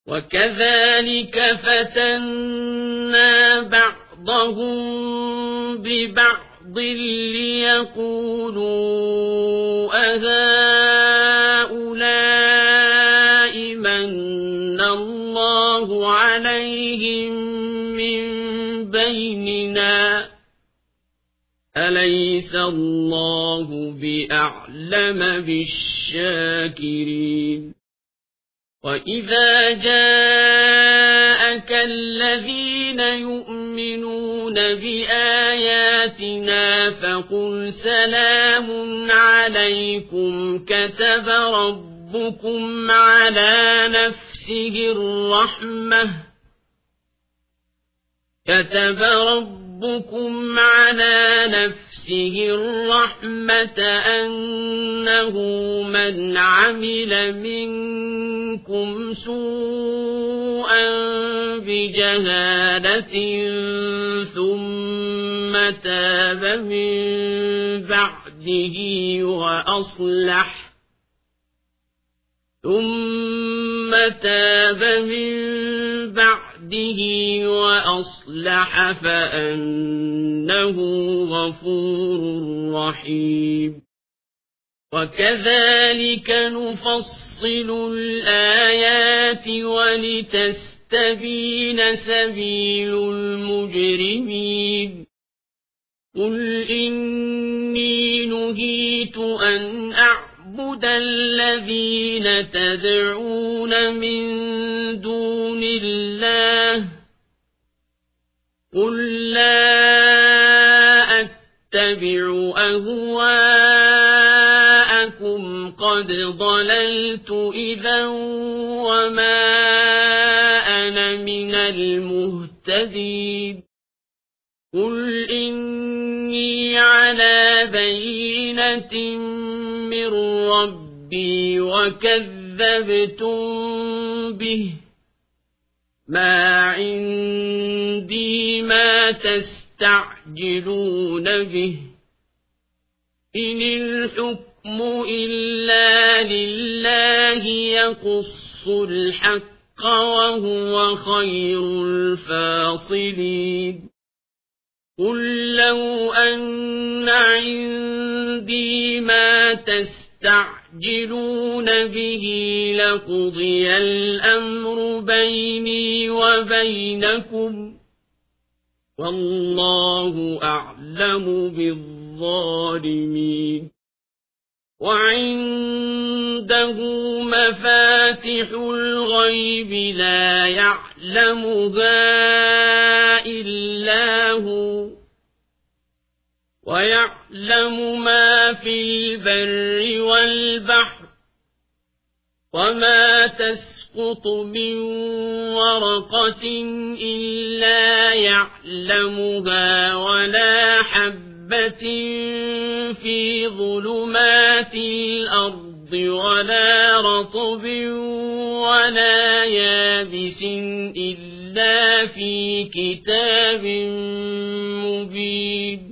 وكذلك فتنا بعضهم ببعض ليقولوا أهؤلاء من الله عليهم من بيننا أليس الله بأعلم بالشاكرين وإذا جاءك الذين يؤمنون بآياتنا فقل سلام عليكم كتب ربكم على نفسه الرحمة أنه من عمل منكم سوءا بجهالة ثم تاب من بعده وأصلح فأنه غفور رحيم وكذلك نفصل الآيات ولتستبين سبيل المجرمين قل إني نهيت أن أعبد الذين تدعون من دون الله قل لا أتبع أهواءكم قد ضللت إذا وما أنا من المهتدين قل إني على بينة من ربي وكذبتم به ما عندي ما تستعجلون به إن الحكم إلا لله يقص الحق وهو خير الفاصلين قل لو أن عندي ما تستعجلون به لقضي الأمر بيني وبينكم والله أعلم بالظالمين وعنده مفاتح الغيب لا يعلمها إلا هو ويعلم ما في البر والبحر وما تسقط من ورقة إلا يعلمها ولا حبة في ظلمات الأرض ولا رطب ولا يابس إلا في كتاب مبين